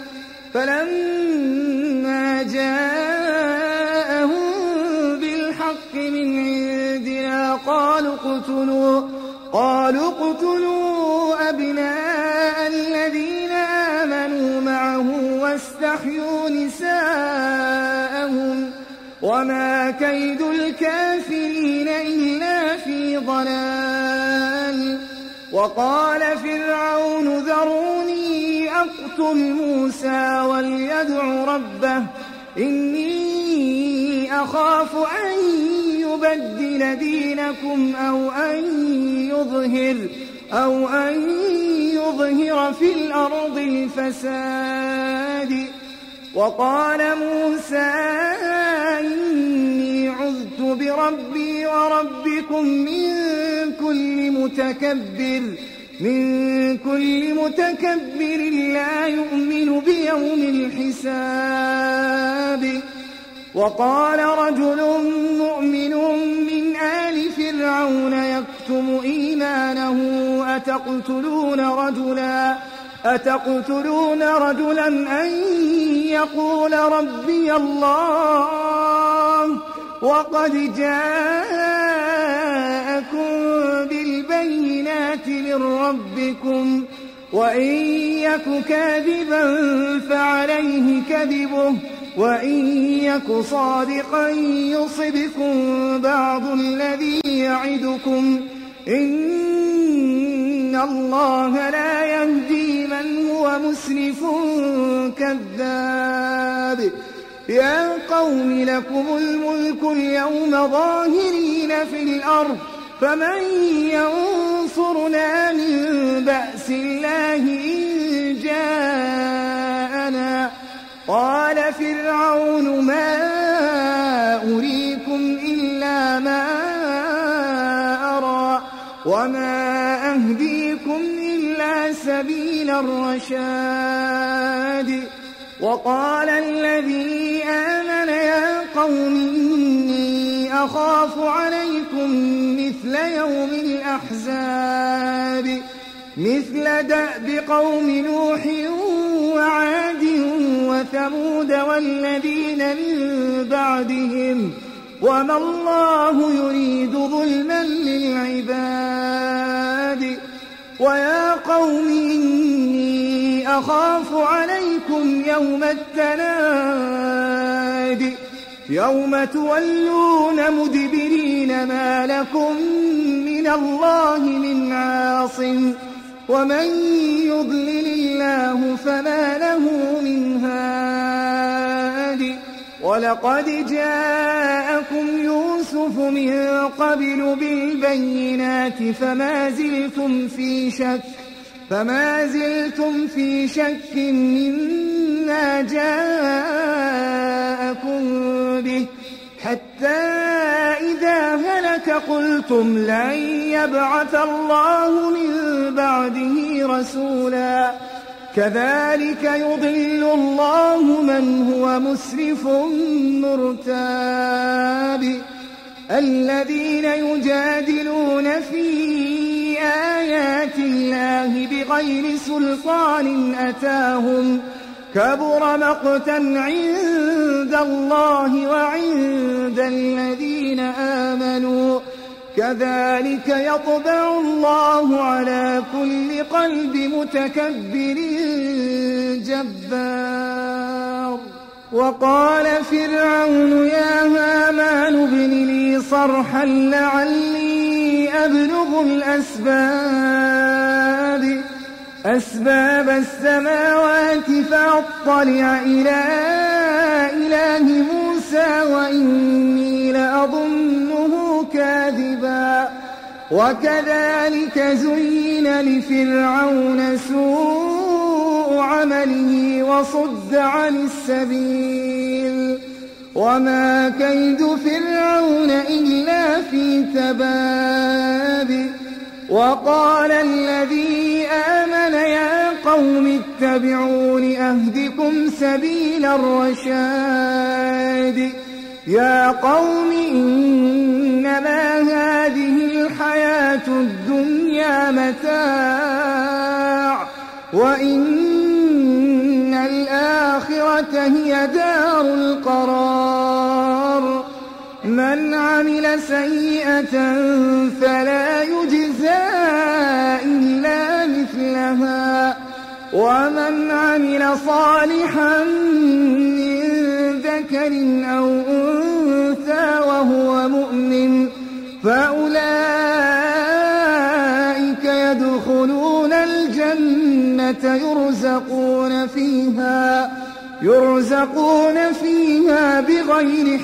فلما جاءهم بالحق من عندنا قالوا اقتلوا قالوا اقتلوا أبناء الذين آمنوا معه واستحيوا نساءهم وما كيد الكافرين إلا في ضلال. وقال فرعون ذروني أقتل موسى وليدع ربه إني أخاف أن يبدل دينكم أو أن يظهر أو أن يظهر في الأرض الفساد. وقال موسى إني عذت بربي وربكم من كل متكبر من كل متكبر لا يؤمن بيوم الحساب. وقال رجل مؤمن من آل فرعون يكتم إيمانه أتقتلون رجلا أتقتلون رجلا أن يقول ربي الله وقد جاءكم بالبينات من ربكم وإن يك كاذبا فعليه كذبه وإن يك صادقا يصبكم بعض الذي يعدكم إن الله لا يهدي من هو مسرف كذاب. يا قوم لكم الملك اليوم ظاهرين في الأرض فمن ينصرنا من بأس الله إن جاءنا. قال فرعون ما أريكم إلا ما أرى وما أهديكم إلا سبيل الرشاد. وقال الذي آمن يا قوم إني أخاف عليكم مثل يوم الأحزاب مثل دأب قوم نوح وعاد وثمود والذين من بعدهم وما الله يريد ظلما للعباد ويا قوم إني أخاف عليكم يوم التناد يوم تولون مدبرين ما لكم من الله من عاصم ومن يضلل الله فما له من هاد ولقد جاءكم يوسف من قبل بالبينات فما زلتم في شك فما زلتم في شك مما جاءكم به حتى إذا هلك قلتم لن يبعث الله من بعده رسولا كذلك يضل الله من هو مسرف مرتاب الذين يجادلون في آيات الله بغير سلطان أتاهم كبر مقتا عند الله وعند الذين آمنوا كذلك يطبع الله على كل قلب متكبر جبار وقال فرعون يا هامان ابن لي صرحا لعلي أبلغ الأسباب أسباب السماوات فأطلع إلى إله موسى وإني لأظنه كاذبا وكذلك زين لفرعون سوء عمله وصد عن السبيل وما كيد فرعون إلا في تباب وقال الذي آمن يا قوم اتبعون أهدكم سبيل الرشاد يا قوم إنما هذه الحياة الدنيا متاع وإن الآخرة هي دار القرار من عمل سيئة فلا يجزى إلا مثلها ومن عمل صالحا من ذكر أو أنثى وهو مؤمن فأولئك يدخلون الجنة يرزقون فيها يرزقون فيها بغير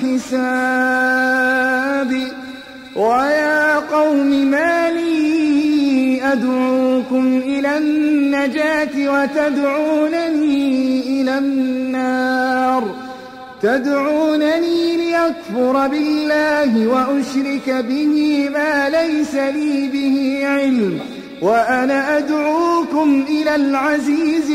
حساب ويا قوم ما لي أدعوكم إلى النجاة وتدعونني إلى النار تدعونني ليكفر بالله وأشرك به ما ليس لي به علم وأنا أدعوكم إلى العزيز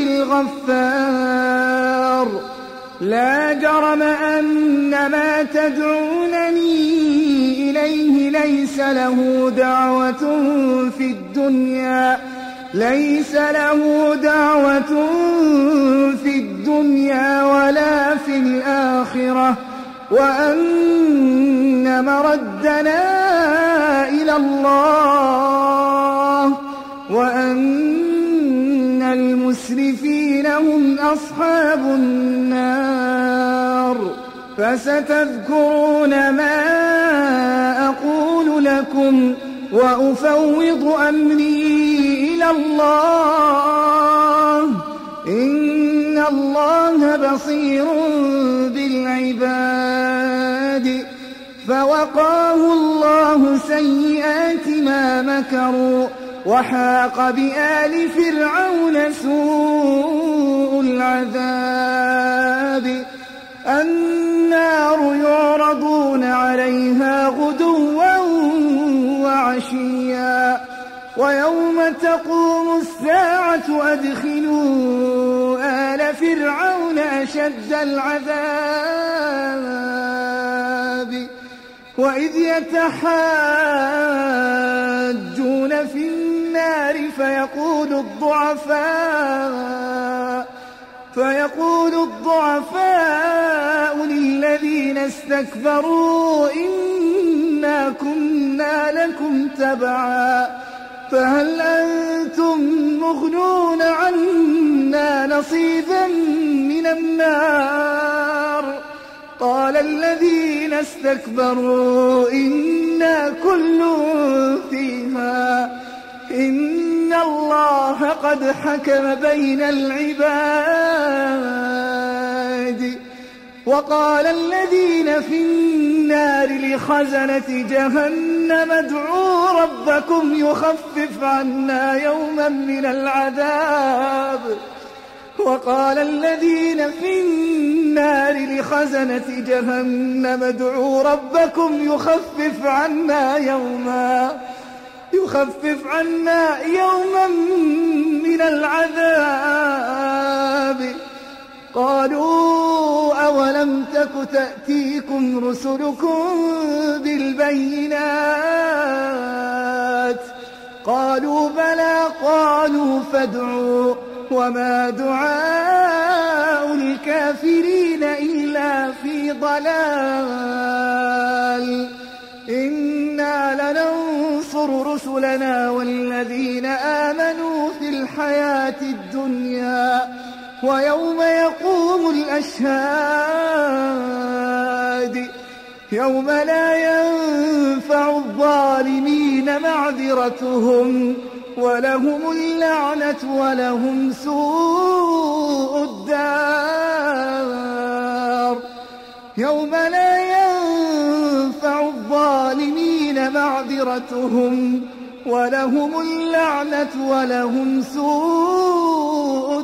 الغفار لا جرم أن ما تدعونني إليه ليس له دعوة في الدنيا ليس له دعوة في الدنيا ولا في الآخرة وأن مردنا إلى الله وأن المسرفين هم أصحاب النار فستذكرون ما أقول لكم وأفوض أمري إلى الله إن الله بصير بالعباد فوقاه الله سيئات ما مكروا وحاق بآل فرعون سوء العذاب النار يعرضون عليها غدوا وعشيا ويوم تقوم الساعة أدخلوا آل فرعون أشد العذاب وإذ يتحاجون في النار فيقول الضعفاء فيقول الضعفاء للذين استكبروا إنا كنا لكم تبعا فهل أنتم مغنون عنا نصيبا من النار؟ قال الذين استكبروا إنا كل فيها إن الله قد حكم بين العباد. وقال الذين في النار لخزنة جهنم ادعوا ربكم يخفف عنا يوما من العذاب. وقال الذين في النار لخزنة جهنم ادعوا ربكم يخفف عنا يوما يخفف عنا يوما من العذاب. قالوا أولم تك تأتيكم رسلكم بالبينات؟ قالوا بلى. قالوا فادعوا. وما دعاء الكافرين إلا في ضلال. إنا لننصر رسلنا والذين آمنوا في الحياة الدنيا ويوم يقوم الأشهاد يوم لا ينفع الظالمين معذرتهم ولهم اللعنة ولهم سوء الدار. يوم لا ينفع الظالمين معذرتهم ولهم اللعنة ولهم سوء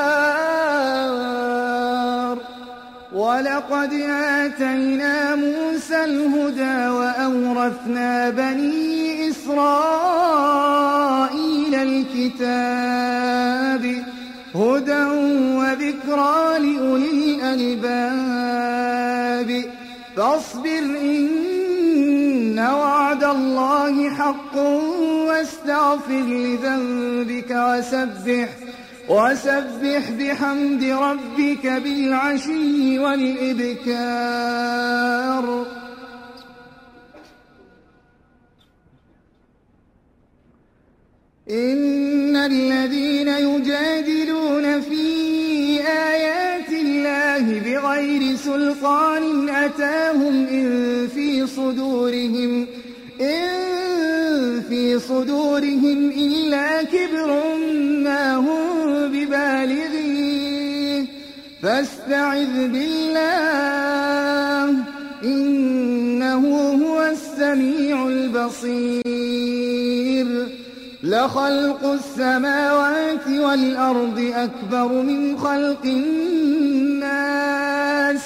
الدار. ولقد آتينا موسى الهدى وأورثنا بني إسرائيل الكتاب هدى وذكرى لأولي الألباب. فاصبر إن وعد الله حق واستغفر لذنبك وسبح وسبح بحمد ربك بالعشي والإبكار. إن الذين يجادلون في آيات الله بغير سلطان أتاهم إن في صدورهم إن في صدورهم إلا كبر ما هم ببالغيه فاستعذ بالله إنه هو السميع البصير. لخلق السماوات والأرض أكبر من خلق الناس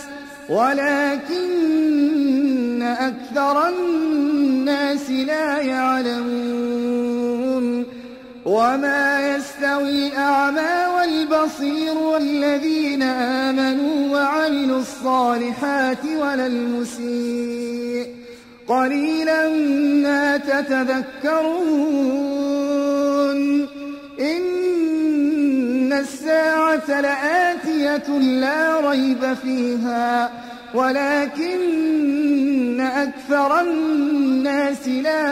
ولكن أكثر الناس لا يعلمون. وما يستوي الأعمى والبصير والذين آمنوا وعملوا الصالحات ولا المسيء قليلا ما تتذكرون. إن الساعة لآتية لا ريب فيها ولكن أكثر الناس لا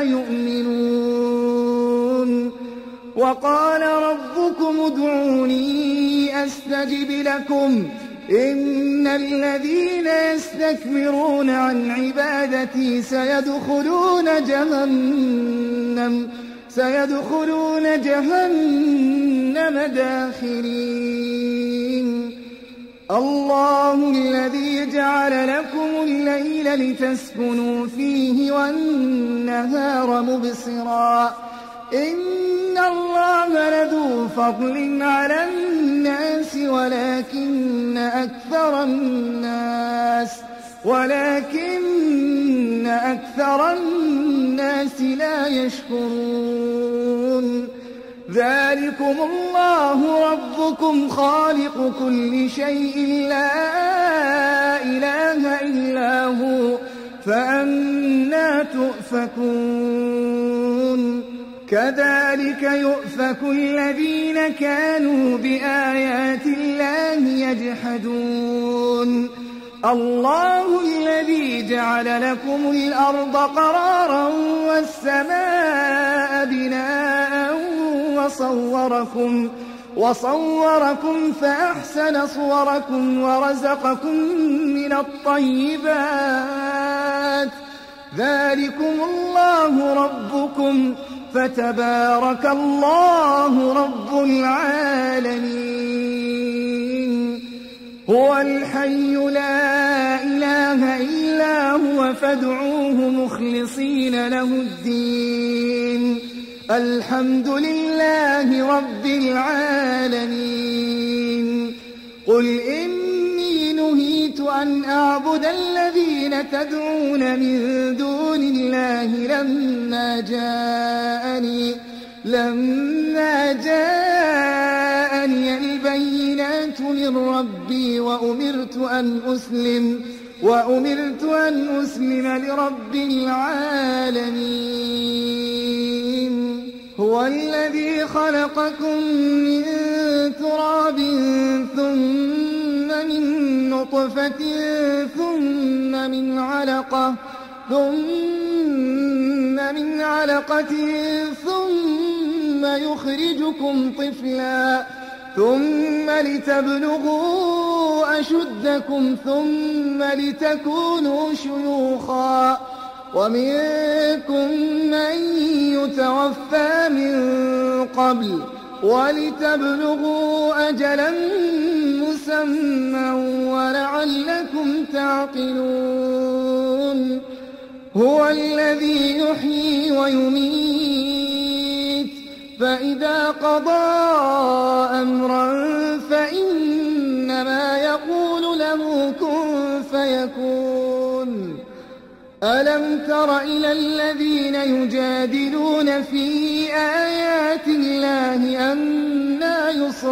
يؤمنون. وقال ربكم ادعوني أستجب لكم إن الذين يستكبرون عن عبادتي سيدخلون جهنم سيدخلون جهنم داخرين. الله الذي جعل لكم الليل لتسكنوا فيه والنهار مبصرا إن الله لذو فضل على الناس ولكن أكثر الناس ولكن أكثر الناس لا يشكرون. ذلكم الله ربكم خالق كل شيء لا إله إلا هو فأنى تؤفكون. كذلك يؤفك الذين كانوا بآيات الله يجحدون. الله الذي جعل لكم الأرض قرارا والسماء بناء وصوركم وصوركم فأحسن صوركم ورزقكم من الطيبات ذلكم الله ربكم فتبارك الله رب العالمين هو الحي لا إله إلا هو فادعوه مخلصين له الدين الحمد لله رب العالمين قل إني نهيت أن أعبد الذين تدعون من دون الله لما جاءني لما جاءني البينات من ربي وأمرت أن أسلم وأمرت أن أسلم لرب العالمين هو الذي خلقكم من تراب ثم من نطفة ثم من علقة ثم من علقة ثم يخرجكم طفلا ثم لتبلغوا أشدكم ثم لتكونوا شيوخا ومنكم من يتوفى من قبل ولتبلغوا أجلا مسمى ولعلكم تعقلون هو الذي يحيي ويميت فإذا قضى أمرا فإنما يقول له كن فيكون ألم تر إلى الذين يجادلون في آيات الله أنى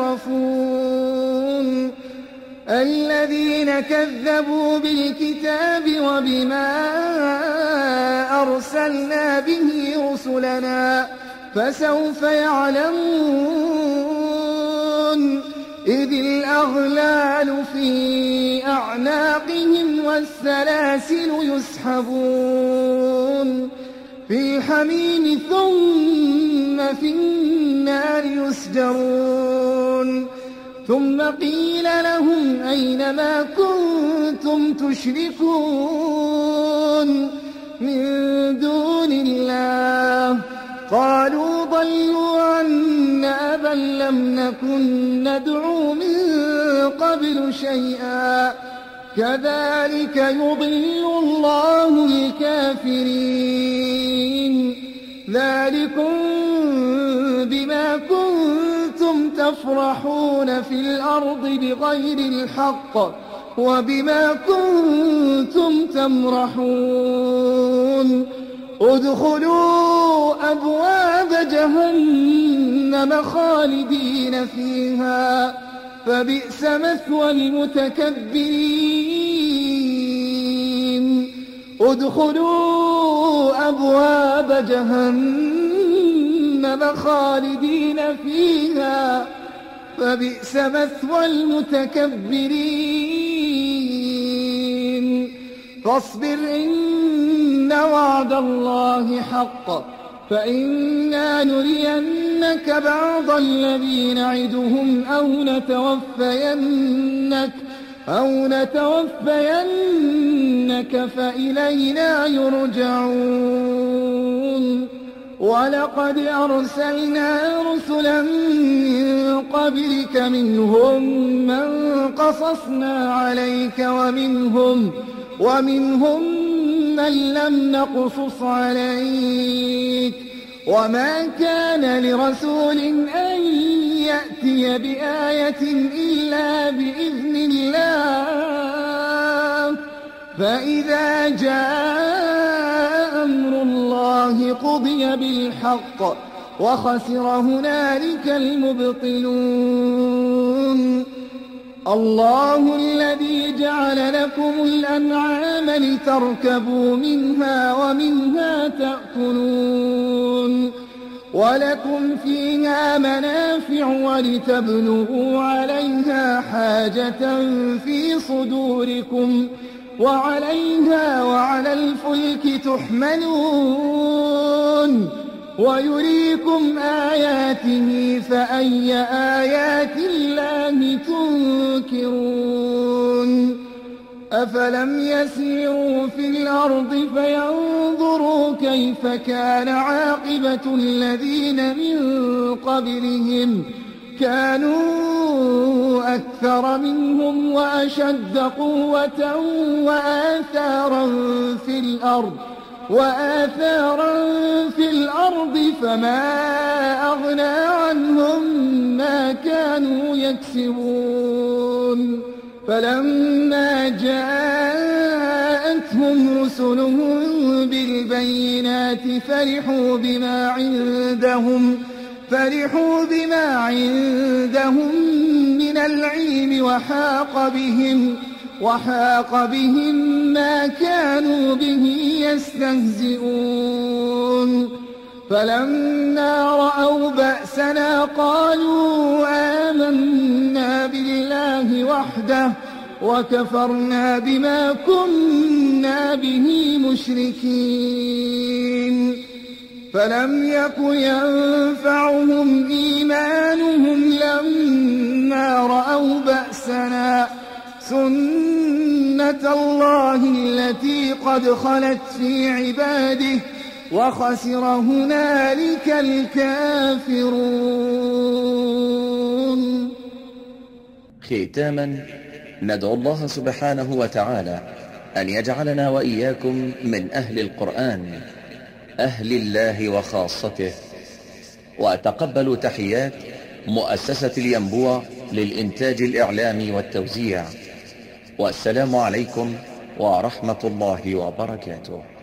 يصرفون الذين كذبوا بالكتاب وبما أرسلنا به رسلنا فسوف يعلمون إذ الأغلال في أعناقهم والسلاسل يسحبون في الحميم ثم في النار يسجرون ثم قيل لهم أين ما كنتم تشركون من دون الله قالوا ضلوا عنا بل لم نكن ندعو من قبل شيئا كذلك يضل الله الكافرين ذلكم بما كنتم تفرحون في الأرض بغير الحق وبما كنتم تمرحون ادخلوا أبواب جهنم خالدين فيها فبئس مثوى المتكبرين ادخلوا أبواب جهنم خالدين فيها فبئس مثوى المتكبرين فاصبر إن وعد الله حق فإنا نرينك بعض الذي نعدهم أو نتوفينك أو نتوفينك فإلينا يرجعون ولقد أرسلنا رسلا من قبلك منهم من قصصنا عليك ومنهم ومنهم من لم نقصص عليك وما كان لرسول أن يأتي بآية إلا بإذن الله فإذا جاء أمر الله قضي بالحق وخسر هنالك المبطلون الله الذي جعل لكم الأنعام لتركبوا منها ومنها تأكلون ولكم فيها منافع ولتبلغوا عليها حاجة في صدوركم وعليها وعلى الفلك تحملون ويريكم آياته فأي آيات الله تنكرون أفلم يسيروا في الأرض فينظروا كيف كان عاقبة الذين من قبلهم كانوا أكثر منهم وأشد قوة وآثارا في الأرض وآثارا في الأرض فما أغنى عنهم ما كانوا يكسبون فلما جاءتهم رسلهم بالبينات فرحوا بما عندهم فرحوا بما عندهم من العلم وحاق بهم وحاق بهم ما كانوا به يستهزئون فلما رأوا بأسنا قالوا آمنا بالله وحده وكفرنا بما كنا به مشركين فلم يك ينفعهم إيمانهم لما رأوا بأسنا سنة الله التي قد خلت في عباده وخسر هنالك الكافرون. ختاما ندعو الله سبحانه وتعالى أن يجعلنا وإياكم من أهل القرآن أهل الله وخاصته. وأتقبل تحيات مؤسسة الينبوع للإنتاج الإعلامي والتوزيع، والسلام عليكم ورحمة الله وبركاته.